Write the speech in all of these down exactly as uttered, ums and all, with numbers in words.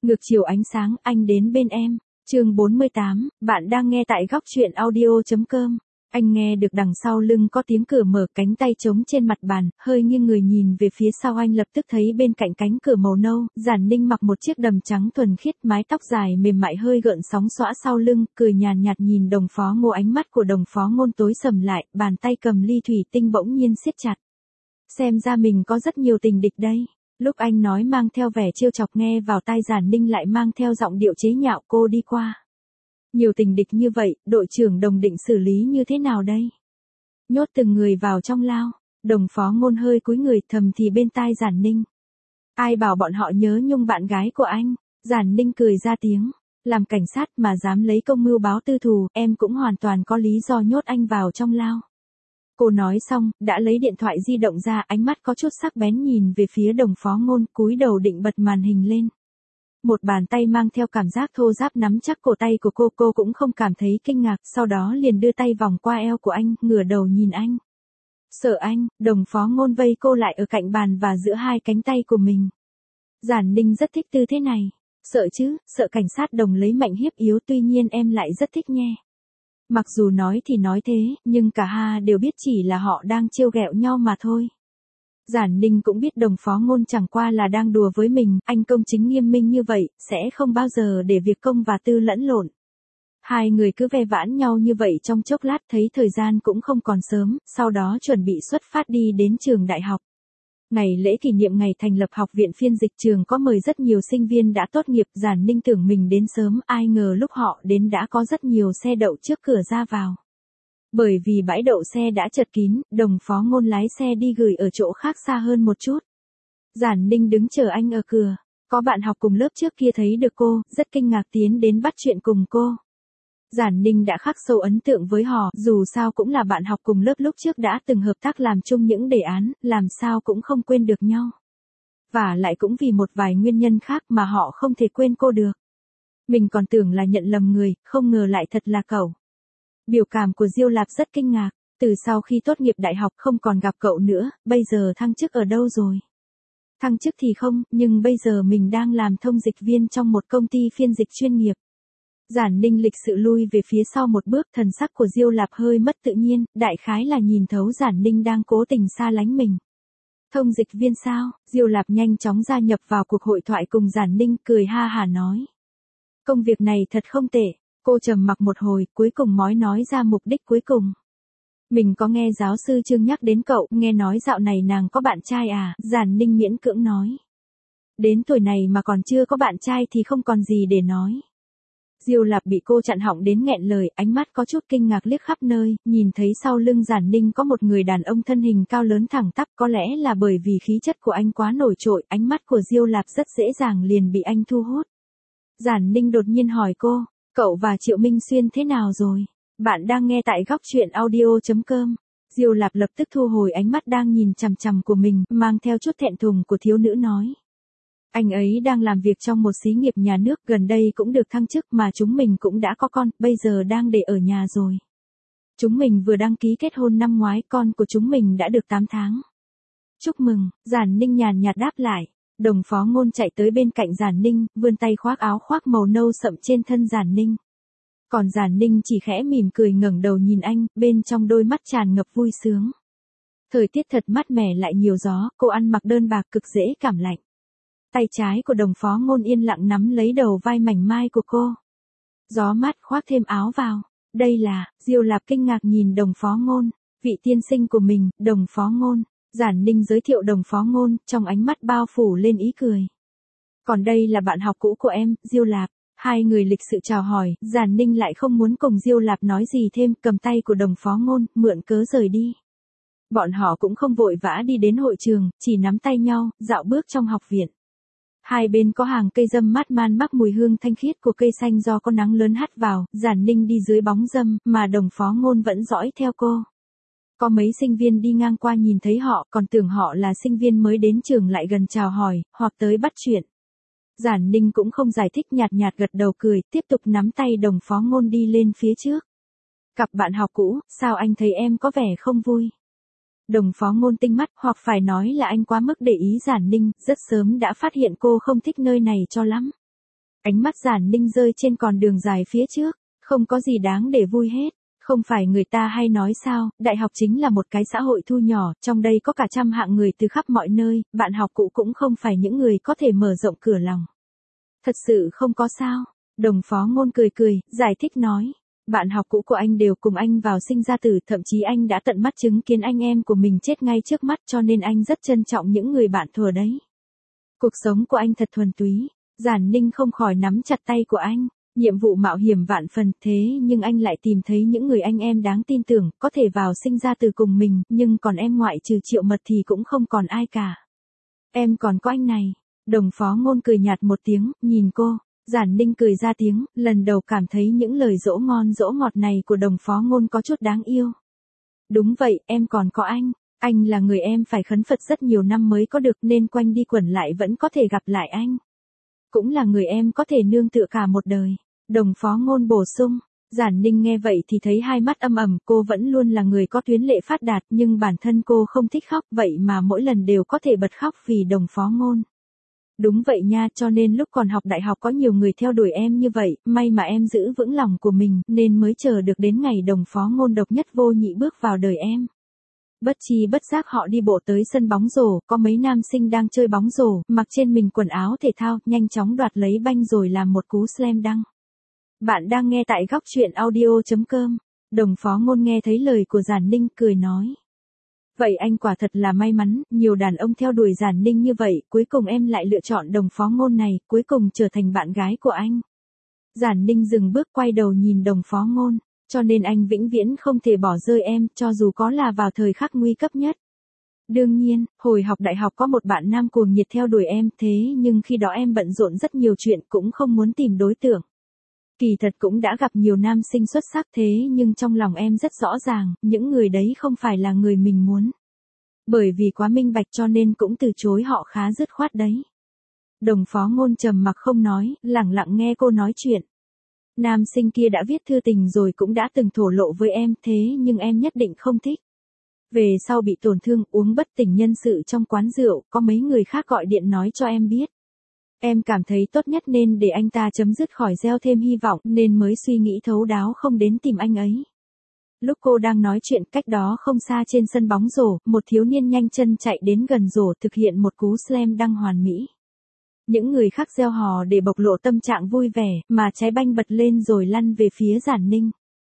Ngược chiều ánh sáng, anh đến bên em. Chương bốn mươi tám, bạn đang nghe tại góc truyện audio chấm com. Anh nghe được đằng sau lưng có tiếng cửa mở, cánh tay trống trên mặt bàn, hơi nghiêng người nhìn về phía sau, anh lập tức thấy bên cạnh cánh cửa màu nâu, Giản Ninh mặc một chiếc đầm trắng thuần khiết, mái tóc dài mềm mại hơi gợn sóng xõa sau lưng, cười nhàn nhạt nhìn Đồng Phó Ngô. Ánh mắt của Đồng Phó Ngôn tối sầm lại, bàn tay cầm ly thủy tinh bỗng nhiên siết chặt. Xem ra mình có rất nhiều tình địch đây. Lúc anh nói mang theo vẻ trêu chọc, nghe vào tai Giản Ninh lại mang theo giọng điệu chế nhạo. Cô đi qua. Nhiều tình địch như vậy, đội trưởng Đồng định xử lý như thế nào đây? Nhốt từng người vào trong lao. Đồng Phó Ngôn hơi cúi người thầm thì bên tai Giản Ninh. Ai bảo bọn họ nhớ nhung bạn gái của anh? Giản Ninh cười ra tiếng. Làm cảnh sát mà dám lấy công mưu báo tư thù, em cũng hoàn toàn có lý do nhốt anh vào trong lao. Cô nói xong, đã lấy điện thoại di động ra, ánh mắt có chút sắc bén nhìn về phía Đồng Phó Ngôn, cúi đầu định bật màn hình lên. Một bàn tay mang theo cảm giác thô ráp nắm chắc cổ tay của cô, cô cũng không cảm thấy kinh ngạc, sau đó liền đưa tay vòng qua eo của anh, ngửa đầu nhìn anh. Sợ anh, Đồng Phó Ngôn vây cô lại ở cạnh bàn và giữa hai cánh tay của mình. Giản Ninh rất thích tư thế này. Sợ chứ, sợ cảnh sát Đồng lấy mạnh hiếp yếu, tuy nhiên em lại rất thích nghe. Mặc dù nói thì nói thế, nhưng cả hai đều biết chỉ là họ đang trêu ghẹo nhau mà thôi. Giản Ninh cũng biết Đồng Phó Ngôn chẳng qua là đang đùa với mình, anh công chính nghiêm minh như vậy, sẽ không bao giờ để việc công và tư lẫn lộn. Hai người cứ ve vãn nhau như vậy trong chốc lát, thấy thời gian cũng không còn sớm, sau đó chuẩn bị xuất phát đi đến trường đại học. Ngày lễ kỷ niệm ngày thành lập học viện phiên dịch, trường có mời rất nhiều sinh viên đã tốt nghiệp. Giản Ninh tưởng mình đến sớm, ai ngờ lúc họ đến đã có rất nhiều xe đậu trước cửa ra vào. Bởi vì bãi đậu xe đã chật kín, Đồng Phó Ngôn lái xe đi gửi ở chỗ khác xa hơn một chút. Giản Ninh đứng chờ anh ở cửa. Có bạn học cùng lớp trước kia thấy được cô, rất kinh ngạc tiến đến bắt chuyện cùng cô. Giản Ninh đã khắc sâu ấn tượng với họ, dù sao cũng là bạn học cùng lớp lúc trước đã từng hợp tác làm chung những đề án, làm sao cũng không quên được nhau. Và lại cũng vì một vài nguyên nhân khác mà họ không thể quên cô được. Mình còn tưởng là nhận lầm người, không ngờ lại thật là cậu. Biểu cảm của Diêu Lạp rất kinh ngạc, từ sau khi tốt nghiệp đại học không còn gặp cậu nữa, bây giờ thăng chức ở đâu rồi? Thăng chức thì không, nhưng bây giờ mình đang làm thông dịch viên trong một công ty phiên dịch chuyên nghiệp. Giản Ninh lịch sự lui về phía sau một bước, thần sắc của Diêu Lạp hơi mất tự nhiên, đại khái là nhìn thấu Giản Ninh đang cố tình xa lánh mình. Thông dịch viên sao? Diêu Lạp nhanh chóng gia nhập vào cuộc hội thoại cùng Giản Ninh, cười ha hả nói. Công việc này thật không tệ. Cô trầm mặc một hồi, cuối cùng mới nói ra mục đích cuối cùng. Mình có nghe giáo sư Trương nhắc đến cậu, nghe nói dạo này nàng có bạn trai à? Giản Ninh miễn cưỡng nói. Đến tuổi này mà còn chưa có bạn trai thì không còn gì để nói. Diêu Lạp bị cô chặn họng đến nghẹn lời, ánh mắt có chút kinh ngạc liếc khắp nơi, nhìn thấy sau lưng Giản Ninh có một người đàn ông thân hình cao lớn thẳng tắp, có lẽ là bởi vì khí chất của anh quá nổi trội, ánh mắt của Diêu Lạp rất dễ dàng liền bị anh thu hút. Giản Ninh đột nhiên hỏi cô, cậu và Triệu Minh Xuyên thế nào rồi? Bạn đang nghe tại góc truyện audio chấm com. Diêu Lạp lập tức thu hồi ánh mắt đang nhìn chằm chằm của mình, mang theo chút thẹn thùng của thiếu nữ nói. Anh ấy đang làm việc trong một xí nghiệp nhà nước, gần đây cũng được thăng chức, mà chúng mình cũng đã có con, bây giờ đang để ở nhà rồi. Chúng mình vừa đăng ký kết hôn năm ngoái, con của chúng mình đã được tám tháng. Chúc mừng, Giản Ninh nhàn nhạt đáp lại. Đồng Phó Ngôn chạy tới bên cạnh Giản Ninh, vươn tay khoác áo khoác màu nâu sậm trên thân Giản Ninh. Còn Giản Ninh chỉ khẽ mỉm cười ngẩng đầu nhìn anh, bên trong đôi mắt tràn ngập vui sướng. Thời tiết thật mát mẻ lại nhiều gió, cô ăn mặc đơn bạc cực dễ cảm lạnh. Tay trái của Đồng Phó Ngôn yên lặng nắm lấy đầu vai mảnh mai của cô. Gió mát khoác thêm áo vào. Đây là, Diêu Lạp kinh ngạc nhìn Đồng Phó Ngôn. Vị tiên sinh của mình, Đồng Phó Ngôn. Giản Ninh giới thiệu Đồng Phó Ngôn, trong ánh mắt bao phủ lên ý cười. Còn đây là bạn học cũ của em, Diêu Lạp. Hai người lịch sự chào hỏi, Giản Ninh lại không muốn cùng Diêu Lạp nói gì thêm, cầm tay của Đồng Phó Ngôn, mượn cớ rời đi. Bọn họ cũng không vội vã đi đến hội trường, chỉ nắm tay nhau, dạo bước trong học viện. Hai bên có hàng cây râm mát man mắc mùi hương thanh khiết của cây xanh do có nắng lớn hắt vào, Giản Ninh đi dưới bóng râm, mà Đồng Phó Ngôn vẫn dõi theo cô. Có mấy sinh viên đi ngang qua nhìn thấy họ, còn tưởng họ là sinh viên mới đến trường lại gần chào hỏi, hoặc tới bắt chuyện. Giản Ninh cũng không giải thích, nhạt nhạt gật đầu cười, tiếp tục nắm tay Đồng Phó Ngôn đi lên phía trước. Cặp bạn học cũ, sao anh thấy em có vẻ không vui? Đồng Phó Ngôn tinh mắt, hoặc phải nói là anh quá mức để ý Giản Ninh, rất sớm đã phát hiện cô không thích nơi này cho lắm. Ánh mắt Giản Ninh rơi trên con đường dài phía trước, không có gì đáng để vui hết. Không phải người ta hay nói sao, đại học chính là một cái xã hội thu nhỏ, trong đây có cả trăm hạng người từ khắp mọi nơi, bạn học cũ cũng không phải những người có thể mở rộng cửa lòng. Thật sự không có sao. Đồng phó ngôn cười cười, giải thích nói. Bạn học cũ của anh đều cùng anh vào sinh ra tử, thậm chí anh đã tận mắt chứng kiến anh em của mình chết ngay trước mắt, cho nên anh rất trân trọng những người bạn thuở đấy. Cuộc sống của anh thật thuần túy. Giản Ninh không khỏi nắm chặt tay của anh. Nhiệm vụ mạo hiểm vạn phần, thế nhưng anh lại tìm thấy những người anh em đáng tin tưởng, có thể vào sinh ra từ cùng mình, nhưng còn em ngoại trừ Triệu Mật thì cũng không còn ai cả. Em còn có anh này. Đồng phó ngôn cười nhạt một tiếng, nhìn cô. Giản Ninh cười ra tiếng, lần đầu cảm thấy những lời dỗ ngon dỗ ngọt này của đồng phó ngôn có chút đáng yêu. Đúng vậy, em còn có anh. Anh là người em phải khấn Phật rất nhiều năm mới có được, nên quanh đi quẩn lại vẫn có thể gặp lại anh. Cũng là người em có thể nương tựa cả một đời. Đồng phó ngôn bổ sung. Giản Ninh nghe vậy thì thấy hai mắt âm ầm, cô vẫn luôn là người có tuyến lệ phát đạt, nhưng bản thân cô không thích khóc, vậy mà mỗi lần đều có thể bật khóc vì đồng phó ngôn. Đúng vậy nha, cho nên lúc còn học đại học có nhiều người theo đuổi em như vậy, may mà em giữ vững lòng của mình, nên mới chờ được đến ngày đồng phó ngôn độc nhất vô nhị bước vào đời em. Bất chi bất giác họ đi bộ tới sân bóng rổ, có mấy nam sinh đang chơi bóng rổ, mặc trên mình quần áo thể thao, nhanh chóng đoạt lấy banh rồi làm một cú slam dunk. Bạn đang nghe tại góc truyện audio chấm com. Đồng phó ngôn nghe thấy lời của Giản Ninh, cười nói. Vậy anh quả thật là may mắn, nhiều đàn ông theo đuổi Giản Ninh như vậy, cuối cùng em lại lựa chọn đồng phó ngôn này, cuối cùng trở thành bạn gái của anh. Giản Ninh dừng bước quay đầu nhìn đồng phó ngôn, cho nên anh vĩnh viễn không thể bỏ rơi em, cho dù có là vào thời khắc nguy cấp nhất. Đương nhiên, hồi học đại học có một bạn nam cuồng nhiệt theo đuổi em, thế nhưng khi đó em bận rộn rất nhiều chuyện, cũng không muốn tìm đối tượng. Kỳ thật cũng đã gặp nhiều nam sinh xuất sắc, thế nhưng trong lòng em rất rõ ràng, những người đấy không phải là người mình muốn. Bởi vì quá minh bạch cho nên cũng từ chối họ khá dứt khoát đấy. Đồng phó ngôn trầm mặc không nói, lẳng lặng nghe cô nói chuyện. Nam sinh kia đã viết thư tình rồi, cũng đã từng thổ lộ với em, thế nhưng em nhất định không thích. Về sau bị tổn thương, uống bất tỉnh nhân sự trong quán rượu, có mấy người khác gọi điện nói cho em biết. Em cảm thấy tốt nhất nên để anh ta chấm dứt khỏi gieo thêm hy vọng, nên mới suy nghĩ thấu đáo không đến tìm anh ấy. Lúc cô đang nói chuyện, cách đó không xa trên sân bóng rổ, một thiếu niên nhanh chân chạy đến gần rổ thực hiện một cú slam dunk hoàn mỹ. Những người khác reo hò để bộc lộ tâm trạng vui vẻ, mà trái banh bật lên rồi lăn về phía Giản Ninh.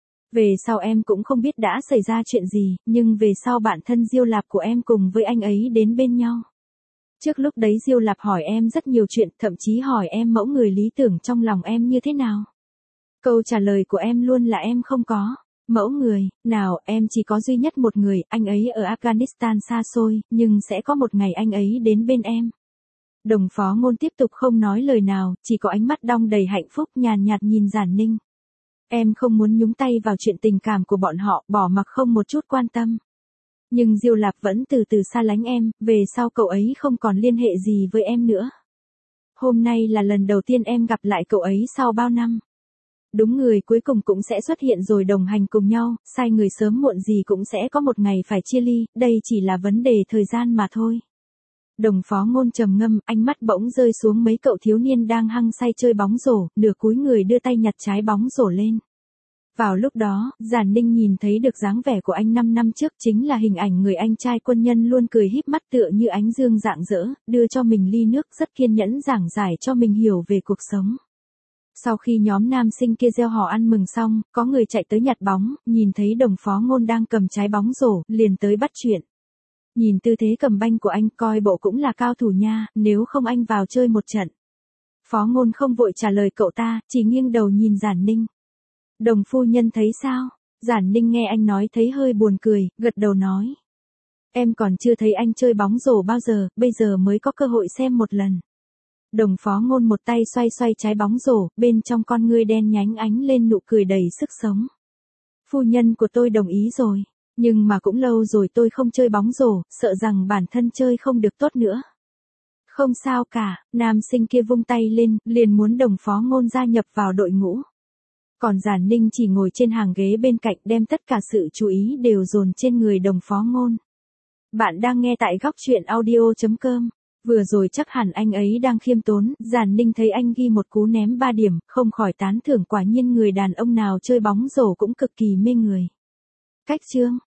Về sau em cũng không biết đã xảy ra chuyện gì, nhưng về sau bạn thân Diêu Lạp của em cùng với anh ấy đến bên nhau. Trước lúc đấy Diêu Lạp hỏi em rất nhiều chuyện, thậm chí hỏi em mẫu người lý tưởng trong lòng em như thế nào. Câu trả lời của em luôn là em không có mẫu người nào, em chỉ có duy nhất một người, anh ấy ở Afghanistan xa xôi, nhưng sẽ có một ngày anh ấy đến bên em. Đồng phó ngôn tiếp tục không nói lời nào, chỉ có ánh mắt đong đầy hạnh phúc nhàn nhạt nhìn Giản Ninh. Em không muốn nhúng tay vào chuyện tình cảm của bọn họ, bỏ mặc không một chút quan tâm. Nhưng Diêu Lạp vẫn từ từ xa lánh em, về sau cậu ấy không còn liên hệ gì với em nữa. Hôm nay là lần đầu tiên em gặp lại cậu ấy sau bao năm. Đúng người cuối cùng cũng sẽ xuất hiện rồi, đồng hành cùng nhau, sai người sớm muộn gì cũng sẽ có một ngày phải chia ly, đây chỉ là vấn đề thời gian mà thôi. Đồng phó ngôn trầm ngâm, ánh mắt bỗng rơi xuống mấy cậu thiếu niên đang hăng say chơi bóng rổ, nửa cúi người đưa tay nhặt trái bóng rổ lên. Vào lúc đó, Giản Ninh nhìn thấy được dáng vẻ của anh năm năm trước, chính là hình ảnh người anh trai quân nhân luôn cười híp mắt tựa như ánh dương rạng rỡ, đưa cho mình ly nước, rất kiên nhẫn giảng giải cho mình hiểu về cuộc sống. Sau khi nhóm nam sinh kia reo hò ăn mừng xong, có người chạy tới nhặt bóng, nhìn thấy đồng phó ngôn đang cầm trái bóng rổ, liền tới bắt chuyện. Nhìn tư thế cầm banh của anh, coi bộ cũng là cao thủ nha, nếu không anh vào chơi một trận. Phó ngôn không vội trả lời cậu ta, chỉ nghiêng đầu nhìn Giản Ninh. Đồng phu nhân thấy sao? Giản Ninh nghe anh nói thấy hơi buồn cười, gật đầu nói. Em còn chưa thấy anh chơi bóng rổ bao giờ, bây giờ mới có cơ hội xem một lần. Đồng phó ngôn một tay xoay xoay trái bóng rổ, bên trong con ngươi đen nhánh ánh lên nụ cười đầy sức sống. Phu nhân của tôi đồng ý rồi, nhưng mà cũng lâu rồi tôi không chơi bóng rổ, sợ rằng bản thân chơi không được tốt nữa. Không sao cả, nam sinh kia vung tay lên, liền muốn đồng phó ngôn gia nhập vào đội ngũ. Còn Giản Ninh chỉ ngồi trên hàng ghế bên cạnh, đem tất cả sự chú ý đều dồn trên người đồng phó ngôn. Bạn đang nghe tại góc truyện audio chấm com. Vừa rồi chắc hẳn anh ấy đang khiêm tốn, Giản Ninh thấy anh ghi một cú ném ba điểm, không khỏi tán thưởng quả nhiên người đàn ông nào chơi bóng rổ cũng cực kỳ mê người. Cách chương